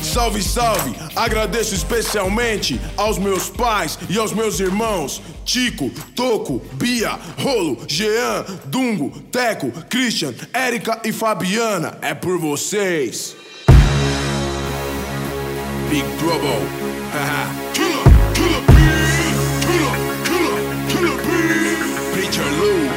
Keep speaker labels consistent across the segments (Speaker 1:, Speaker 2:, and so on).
Speaker 1: Salve, salve! Agradeço especialmente aos meus pais e aos meus irmãos Tico, Toco, Bia, Rolo, Jean, Dungo, Teco, Christian, Érica e Fabiana. É por vocês. Big Trouble. Killer, killer beat. Killer beat. Preacher Lou.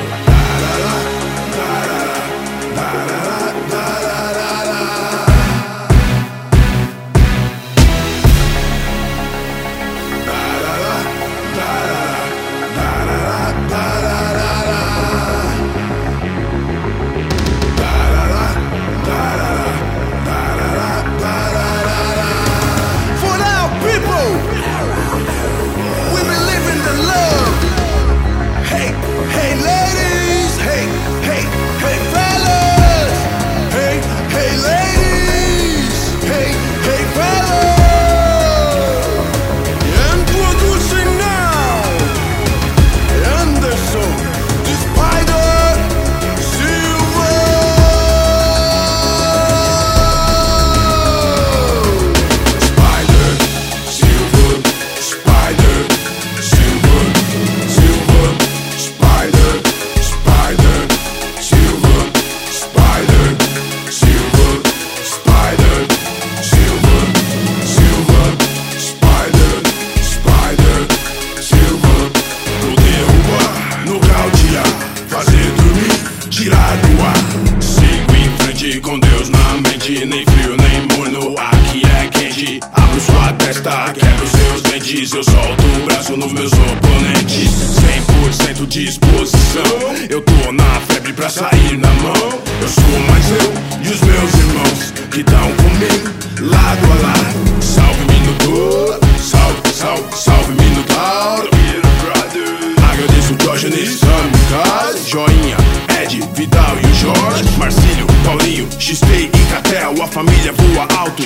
Speaker 1: Com Deus na mente, nem frio nem morno, aqui é quente. Abro sua testa, quebro seus dentes. Eu solto o braço nos meus oponentes. 100% disposição. Eu tô na febre pra sair na mão. Eu sou mais eu e os meus irmãos que tão comigo, lado a lado. Salve Minotauro, salve, salve, salve Minotauro. Agradeço o Diógenes, Kamikaze, Joinha, Ed, Vidal e o Jorge, Marcílio, Paulinho, XT e Catel. A família voa alto.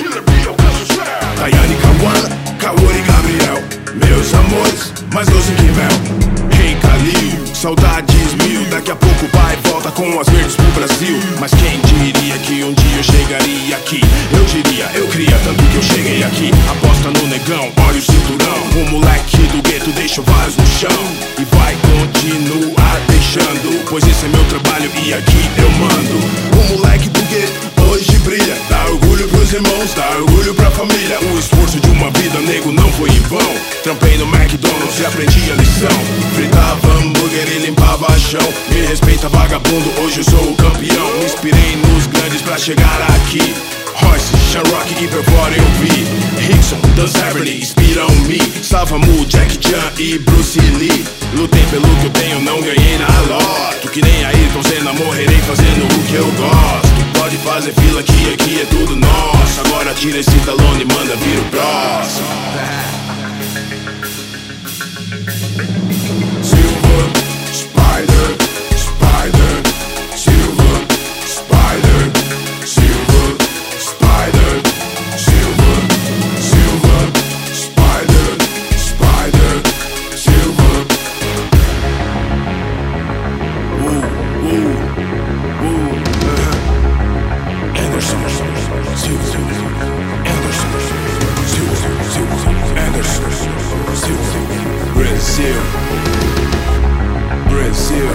Speaker 1: Daiane, Kawan, Kaori e Gabriel. Meus amores, mais doce que mel. Rei Calil, saudades mil. Daqui a pouco vai e volta com as verdes pro Brasil. Mas quem diria que um dia eu chegaria aqui? Eu diria, eu cria tanto que eu cheguei aqui. Aposta no negão, olha o cinturão. O moleque do gueto deixa vários no chão e vai continuar deixando, pois esse é meu trabalho e aqui eu mando. O moleque do gueto hoje brilha. Dá orgulho pros irmãos, dá orgulho pra família. O esforço de uma vida, nego, não foi em vão. Trampei no McDonald's e aprendi a lição. Fritava hambúrguer e limpava chão. Me respeita vagabundo, hoje eu sou o campeão. Me inspirei nos grandes pra chegar aqui. Royce, Shamrock e Perfor eu vi. Rickson, Dan Severn inspiram-me. Salva-mu, Jack Chan e Bruce Lee. Lutei pelo que eu tenho, não ganhei na loto. Que nem Ayrton Senna, morrerei fazendo o que eu gosto. Pode fazer fila que aqui é tudo nosso. Agora tira esse talão e manda vir o próximo. Silver, Spider, Spider, Silver, Spider, Silver, Spider, Silver, Silver, Spider, Spider, Silver. Anderson, Silver, Anderson, Silver, Anderson, Silver. Brazil, Brazil.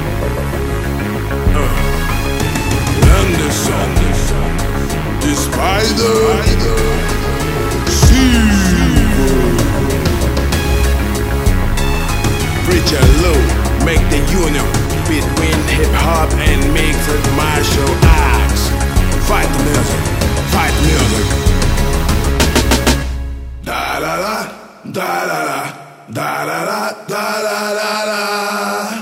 Speaker 1: Anderson, the Spider, Silver. Preacher Lou, make the union between hip hop and mixed martial arts. Fight the music, fight music. Da da da, da da da, da da da, da da da da.